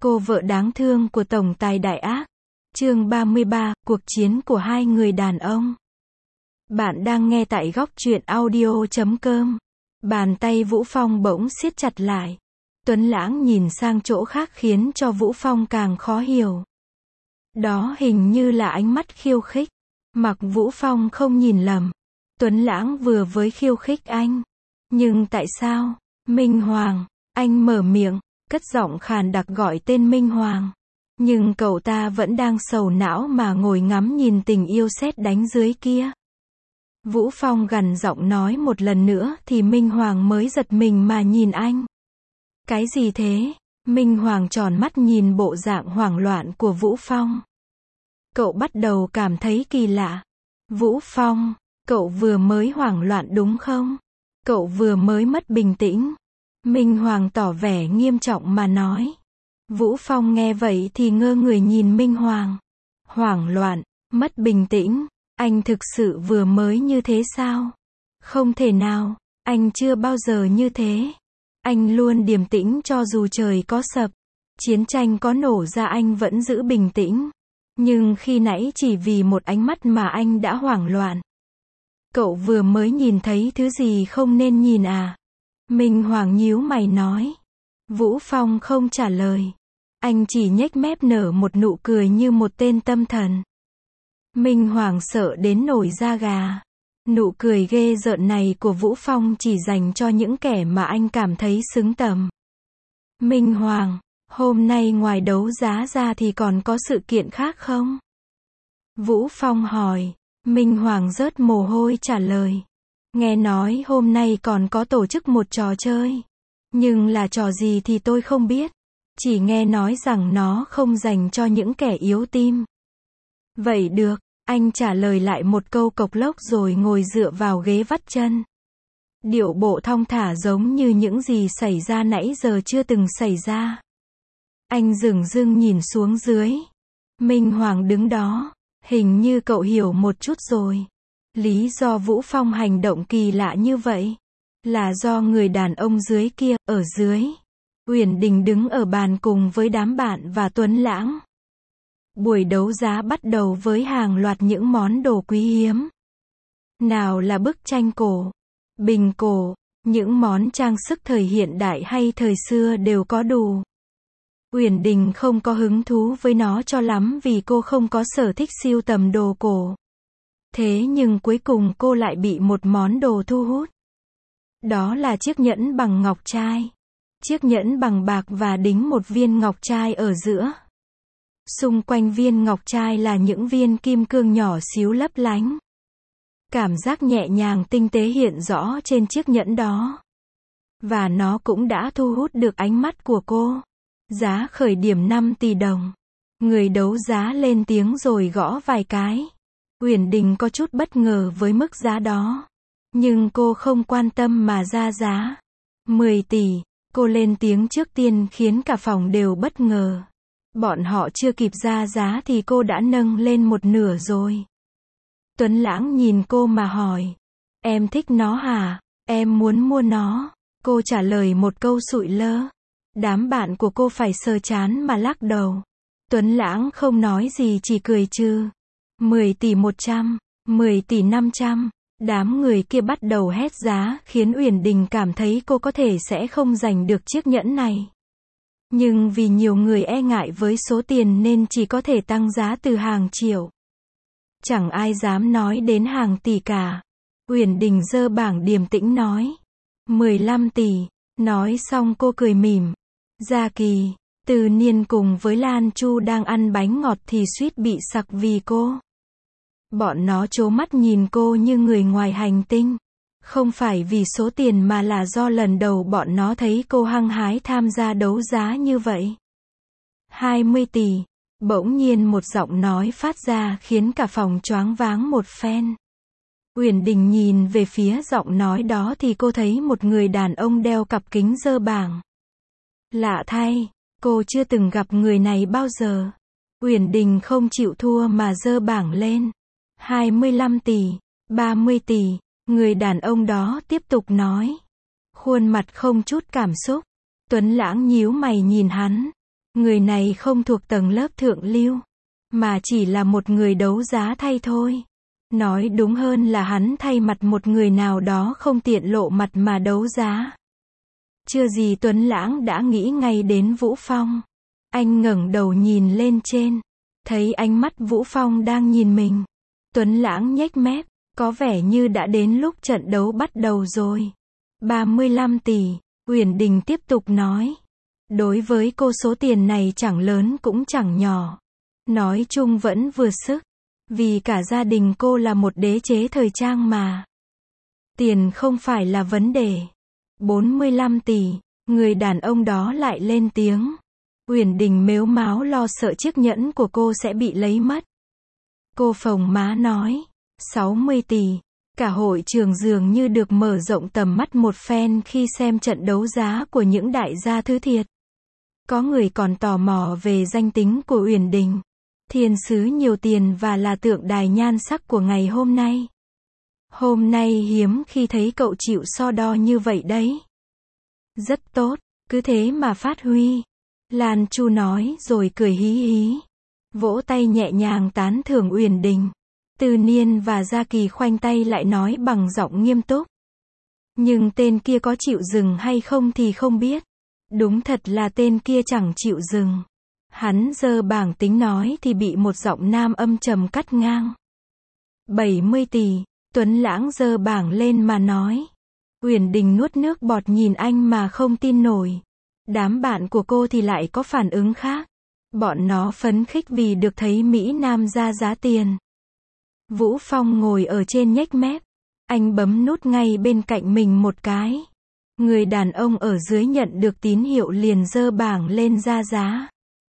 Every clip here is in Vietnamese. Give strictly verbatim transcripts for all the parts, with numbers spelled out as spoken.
Cô vợ đáng thương của tổng tài đại ác. Chương ba mươi ba, cuộc chiến của hai người đàn ông. Bạn đang nghe tại góc truyện audio chấm com. Bàn tay Vũ Phong bỗng siết chặt lại. Tuấn Lãng nhìn sang chỗ khác khiến cho Vũ Phong càng khó hiểu. Đó hình như là ánh mắt khiêu khích. Mặc Vũ Phong không nhìn lầm, Tuấn Lãng vừa với khiêu khích anh. Nhưng tại sao? Minh Hoàng, anh mở miệng, cất giọng khàn đặc gọi tên Minh Hoàng. Nhưng cậu ta vẫn đang sầu não mà ngồi ngắm nhìn tình yêu sét đánh dưới kia. Vũ Phong gằn giọng nói một lần nữa thì Minh Hoàng mới giật mình mà nhìn anh. Cái gì thế? Minh Hoàng tròn mắt nhìn bộ dạng hoảng loạn của Vũ Phong. Cậu bắt đầu cảm thấy kỳ lạ. Vũ Phong, cậu vừa mới hoảng loạn đúng không? Cậu vừa mới mất bình tĩnh. Minh Hoàng tỏ vẻ nghiêm trọng mà nói. Vũ Phong nghe vậy thì ngơ người nhìn Minh Hoàng. Hoảng loạn, mất bình tĩnh, anh thực sự vừa mới như thế sao? Không thể nào, anh chưa bao giờ như thế. Anh luôn điềm tĩnh cho dù trời có sập, chiến tranh có nổ ra anh vẫn giữ bình tĩnh. Nhưng khi nãy chỉ vì một ánh mắt mà anh đã hoảng loạn. Cậu vừa mới nhìn thấy thứ gì không nên nhìn à? Minh Hoàng nhíu mày nói. Vũ Phong không trả lời. Anh chỉ nhếch mép nở một nụ cười như một tên tâm thần. Minh Hoàng sợ đến nổi da gà. Nụ cười ghê rợn này của Vũ Phong chỉ dành cho những kẻ mà anh cảm thấy xứng tầm. Minh Hoàng, hôm nay ngoài đấu giá ra thì còn có sự kiện khác không? Vũ Phong hỏi. Minh Hoàng rớt mồ hôi trả lời. Nghe nói hôm nay còn có tổ chức một trò chơi. Nhưng là trò gì thì tôi không biết. Chỉ nghe nói rằng nó không dành cho những kẻ yếu tim. Vậy được, anh trả lời lại một câu cộc lốc rồi ngồi dựa vào ghế vắt chân. Điệu bộ thong thả giống như những gì xảy ra nãy giờ chưa từng xảy ra. Anh dửng dưng nhìn xuống dưới. Minh Hoàng đứng đó. Hình như cậu hiểu một chút rồi. Lý do Vũ Phong hành động kỳ lạ như vậy là do người đàn ông dưới kia, ở dưới. Uyển Đình đứng ở bàn cùng với đám bạn và Tuấn Lãng. Buổi đấu giá bắt đầu với hàng loạt những món đồ quý hiếm. Nào là bức tranh cổ, bình cổ, những món trang sức thời hiện đại hay thời xưa đều có đủ. Uyển Đình không có hứng thú với nó cho lắm vì cô không có sở thích sưu tầm đồ cổ. Thế nhưng cuối cùng cô lại bị một món đồ thu hút. Đó là chiếc nhẫn bằng ngọc trai. Chiếc nhẫn bằng bạc và đính một viên ngọc trai ở giữa. Xung quanh viên ngọc trai là những viên kim cương nhỏ xíu lấp lánh. Cảm giác nhẹ nhàng tinh tế hiện rõ trên chiếc nhẫn đó. Và nó cũng đã thu hút được ánh mắt của cô. Giá khởi điểm năm tỷ đồng. Người đấu giá lên tiếng rồi gõ vài cái. Uyển Đình có chút bất ngờ với mức giá đó. Nhưng cô không quan tâm mà ra giá. mười tỷ. Cô lên tiếng trước tiên khiến cả phòng đều bất ngờ. Bọn họ chưa kịp ra giá thì cô đã nâng lên một nửa rồi. Tuấn Lãng nhìn cô mà hỏi. Em thích nó hả? Em muốn mua nó. Cô trả lời một câu sụi lơ. Đám bạn của cô phải sờ chán mà lắc đầu. Tuấn Lãng không nói gì chỉ cười trừ. mười tỷ một trăm, mười tỷ năm trăm. Đám người kia bắt đầu hét giá khiến Uyển Đình cảm thấy cô có thể sẽ không giành được chiếc nhẫn này. Nhưng vì nhiều người e ngại với số tiền nên chỉ có thể tăng giá từ hàng triệu. Chẳng ai dám nói đến hàng tỷ cả. Uyển Đình giơ bảng điềm tĩnh nói. mười lăm tỷ. Nói xong cô cười mỉm. Gia Kỳ, Từ Niên cùng với Lan Chu đang ăn bánh ngọt thì suýt bị sặc vì cô. Bọn nó trố mắt nhìn cô như người ngoài hành tinh. Không phải vì số tiền mà là do lần đầu bọn nó thấy cô hăng hái tham gia đấu giá như vậy. hai mươi tỷ. Bỗng nhiên một giọng nói phát ra khiến cả phòng choáng váng một phen. Uyển Đình nhìn về phía giọng nói đó thì cô thấy một người đàn ông đeo cặp kính giơ bảng. Lạ thay, cô chưa từng gặp người này bao giờ. Uyển Đình không chịu thua mà giơ bảng lên. hai mươi lăm tỷ, ba mươi tỷ, người đàn ông đó tiếp tục nói. Khuôn mặt không chút cảm xúc. Tuấn Lãng nhíu mày nhìn hắn. Người này không thuộc tầng lớp thượng lưu, mà chỉ là một người đấu giá thay thôi. Nói đúng hơn là hắn thay mặt một người nào đó không tiện lộ mặt mà đấu giá. Chưa gì Tuấn Lãng đã nghĩ ngay đến Vũ Phong. Anh ngẩng đầu nhìn lên trên, thấy ánh mắt Vũ Phong đang nhìn mình. Tuấn Lãng nhếch mép, có vẻ như đã đến lúc trận đấu bắt đầu rồi. ba mươi lăm tỷ, Uyển Đình tiếp tục nói. Đối với cô số tiền này chẳng lớn cũng chẳng nhỏ. Nói chung vẫn vừa sức. Vì cả gia đình cô là một đế chế thời trang mà. Tiền không phải là vấn đề. bốn mươi lăm tỷ, người đàn ông đó lại lên tiếng. Uyển Đình mếu máo lo sợ chiếc nhẫn của cô sẽ bị lấy mất. Cô phồng má nói, sáu mươi tỷ. Cả hội trường dường như được mở rộng tầm mắt một phen khi xem trận đấu giá của những đại gia thứ thiệt. Có người còn tò mò về danh tính của Uyển Đình. Thiên sứ nhiều tiền và là tượng đài nhan sắc của ngày hôm nay. Hôm nay hiếm khi thấy cậu chịu so đo như vậy đấy. Rất tốt, cứ thế mà phát huy. Lan Chu nói rồi cười hí hí. Vỗ tay nhẹ nhàng tán thưởng Uyển Đình. Từ Niên và Gia Kỳ khoanh tay lại nói bằng giọng nghiêm túc. Nhưng tên kia có chịu dừng hay không thì không biết. Đúng thật là tên kia chẳng chịu dừng. Hắn giơ bảng tính nói thì bị một giọng nam âm trầm cắt ngang. bảy mươi tỷ, Tuấn Lãng giơ bảng lên mà nói. Uyển Đình nuốt nước bọt nhìn anh mà không tin nổi. Đám bạn của cô thì lại có phản ứng khác. Bọn nó phấn khích vì được thấy Mỹ Nam ra giá tiền. Vũ Phong ngồi ở trên nhếch mép. Anh bấm nút ngay bên cạnh mình một cái. Người đàn ông ở dưới nhận được tín hiệu liền giơ bảng lên ra giá.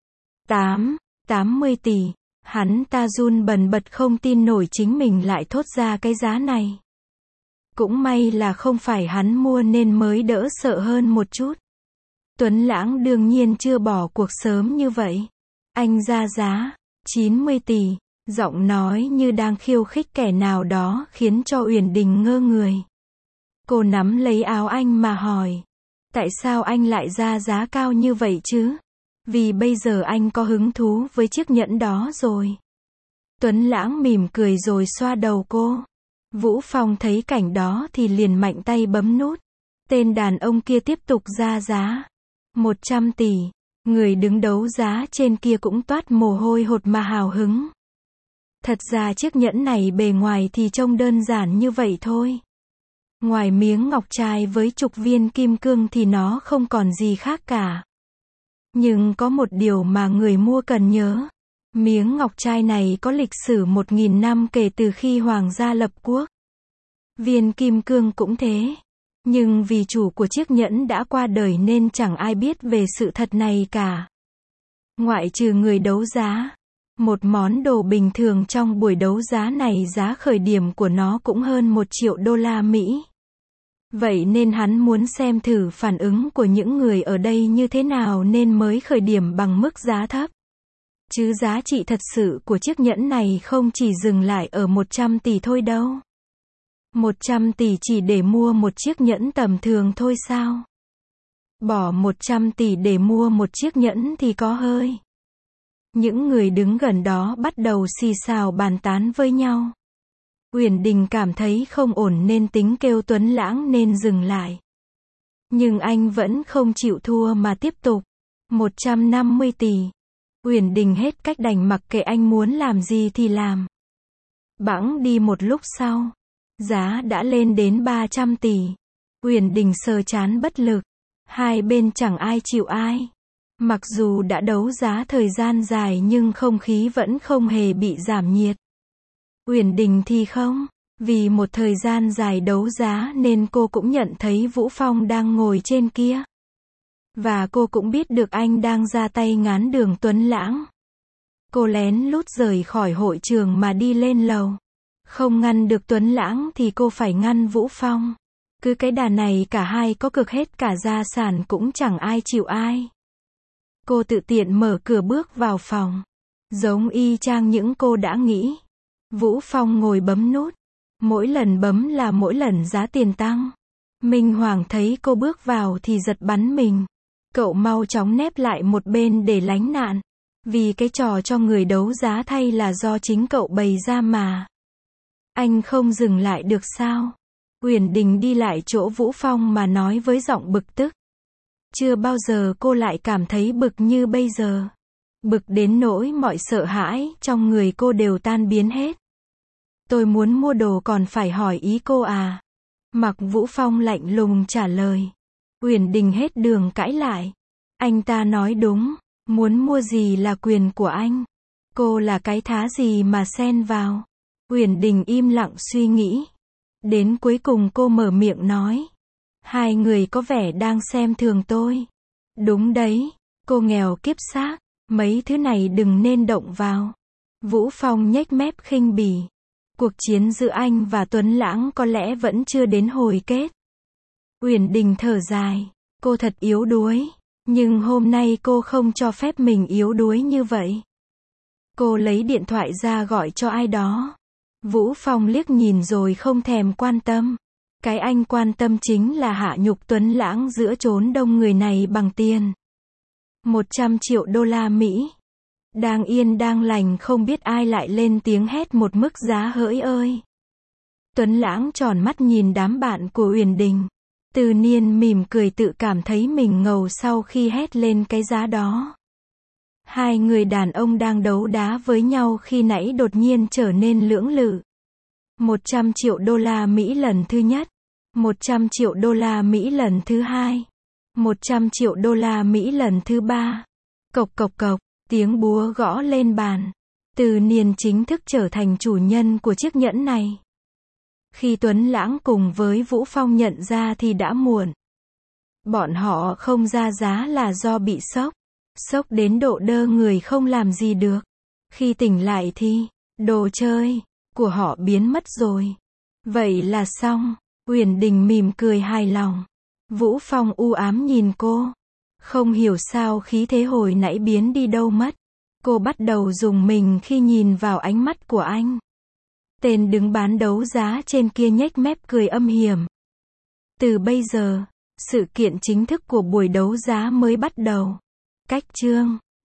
tám, tám mươi tỷ. Hắn ta run bần bật không tin nổi chính mình lại thốt ra cái giá này. Cũng may là không phải hắn mua nên mới đỡ sợ hơn một chút. Tuấn Lãng đương nhiên chưa bỏ cuộc sớm như vậy. Anh ra giá, chín mươi tỷ. Giọng nói như đang khiêu khích kẻ nào đó khiến cho Uyển Đình ngơ người. Cô nắm lấy áo anh mà hỏi. Tại sao anh lại ra giá cao như vậy chứ? Vì bây giờ anh có hứng thú với chiếc nhẫn đó rồi. Tuấn Lãng mỉm cười rồi xoa đầu cô. Vũ Phong thấy cảnh đó thì liền mạnh tay bấm nút. Tên đàn ông kia tiếp tục ra giá. một trăm tỷ. Người đứng đấu giá trên kia cũng toát mồ hôi hột mà hào hứng. Thật ra chiếc nhẫn này bề ngoài thì trông đơn giản như vậy thôi. Ngoài miếng ngọc trai với chục viên kim cương thì nó không còn gì khác cả. Nhưng có một điều mà người mua cần nhớ. Miếng ngọc trai này có lịch sử một nghìn năm kể từ khi hoàng gia lập quốc. Viên kim cương cũng thế. Nhưng vì chủ của chiếc nhẫn đã qua đời nên chẳng ai biết về sự thật này cả. Ngoại trừ người đấu giá. Một món đồ bình thường trong buổi đấu giá này giá khởi điểm của nó cũng hơn một triệu đô la Mỹ. Vậy nên hắn muốn xem thử phản ứng của những người ở đây như thế nào nên mới khởi điểm bằng mức giá thấp. Chứ giá trị thật sự của chiếc nhẫn này không chỉ dừng lại ở một trăm tỷ thôi đâu. một trăm tỷ chỉ để mua một chiếc nhẫn tầm thường thôi sao? Bỏ một trăm tỷ để mua một chiếc nhẫn thì có hơi. Những người đứng gần đó bắt đầu xì xào bàn tán với nhau. Uyển Đình cảm thấy không ổn nên tính kêu Tuấn Lãng nên dừng lại. Nhưng anh vẫn không chịu thua mà tiếp tục. một trăm năm mươi tỷ. Uyển Đình hết cách đành mặc kệ anh muốn làm gì thì làm. Bẵng đi một lúc sau. Giá đã lên đến ba trăm tỷ. Uyển Đình sờ chán bất lực. Hai bên chẳng ai chịu ai. Mặc dù đã đấu giá thời gian dài nhưng không khí vẫn không hề bị giảm nhiệt. Uyển Đình thì không. Vì một thời gian dài đấu giá nên cô cũng nhận thấy Vũ Phong đang ngồi trên kia. Và cô cũng biết được anh đang ra tay ngán đường Tuấn Lãng. Cô lén lút rời khỏi hội trường mà đi lên lầu. Không ngăn được Tuấn Lãng thì cô phải ngăn Vũ Phong. Cứ cái đà này cả hai có cực hết cả gia sản cũng chẳng ai chịu ai. Cô tự tiện mở cửa bước vào phòng. Giống y chang những cô đã nghĩ. Vũ Phong ngồi bấm nút. Mỗi lần bấm là mỗi lần giá tiền tăng. Minh Hoàng thấy cô bước vào thì giật bắn mình. Cậu mau chóng nép lại một bên để lánh nạn. Vì cái trò cho người đấu giá thay là do chính cậu bày ra mà. Anh không dừng lại được sao? Uyển Đình đi lại chỗ Vũ Phong mà nói với giọng bực tức. Chưa bao giờ cô lại cảm thấy bực như bây giờ. Bực đến nỗi mọi sợ hãi trong người cô đều tan biến hết. Tôi muốn mua đồ còn phải hỏi ý cô à? Mạc Vũ Phong lạnh lùng trả lời. Uyển Đình hết đường cãi lại. Anh ta nói đúng, muốn mua gì là quyền của anh. Cô là cái thá gì mà xen vào? Uyển Đình im lặng suy nghĩ. Đến cuối cùng cô mở miệng nói. Hai người có vẻ đang xem thường tôi. Đúng đấy, cô nghèo kiếp xác, mấy thứ này đừng nên động vào. Vũ Phong nhếch mép khinh bỉ. Cuộc chiến giữa anh và Tuấn Lãng có lẽ vẫn chưa đến hồi kết. Uyển Đình thở dài. Cô thật yếu đuối. Nhưng hôm nay cô không cho phép mình yếu đuối như vậy. Cô lấy điện thoại ra gọi cho ai đó. Vũ Phong liếc nhìn rồi không thèm quan tâm. Cái anh quan tâm chính là hạ nhục Tuấn Lãng giữa chốn đông người này bằng tiền. một trăm triệu đô la Mỹ. Đang yên đang lành không biết ai lại lên tiếng hét một mức giá hỡi ơi. Tuấn Lãng tròn mắt nhìn đám bạn của Uyển Đình. Từ Niên mỉm cười tự cảm thấy mình ngầu sau khi hét lên cái giá đó. Hai người đàn ông đang đấu đá với nhau khi nãy đột nhiên trở nên lưỡng lự. một trăm triệu đô la Mỹ lần thứ nhất. một trăm triệu đô la Mỹ lần thứ hai. một trăm triệu đô la Mỹ lần thứ ba. Cộc cộc cộc, tiếng búa gõ lên bàn. Từ Niên chính thức trở thành chủ nhân của chiếc nhẫn này. Khi Tuấn Lãng cùng với Vũ Phong nhận ra thì đã muộn. Bọn họ không ra giá là do bị sốc. Sốc đến độ đơ người không làm gì được. Khi tỉnh lại thì, đồ chơi của họ biến mất rồi. Vậy là xong. Uyển Đình mỉm cười hài lòng. Vũ Phong u ám nhìn cô. Không hiểu sao khí thế hồi nãy biến đi đâu mất. Cô bắt đầu rùng mình khi nhìn vào ánh mắt của anh. Tên đứng bán đấu giá trên kia nhếch mép cười âm hiểm. Từ bây giờ, sự kiện chính thức của buổi đấu giá mới bắt đầu. Cách chương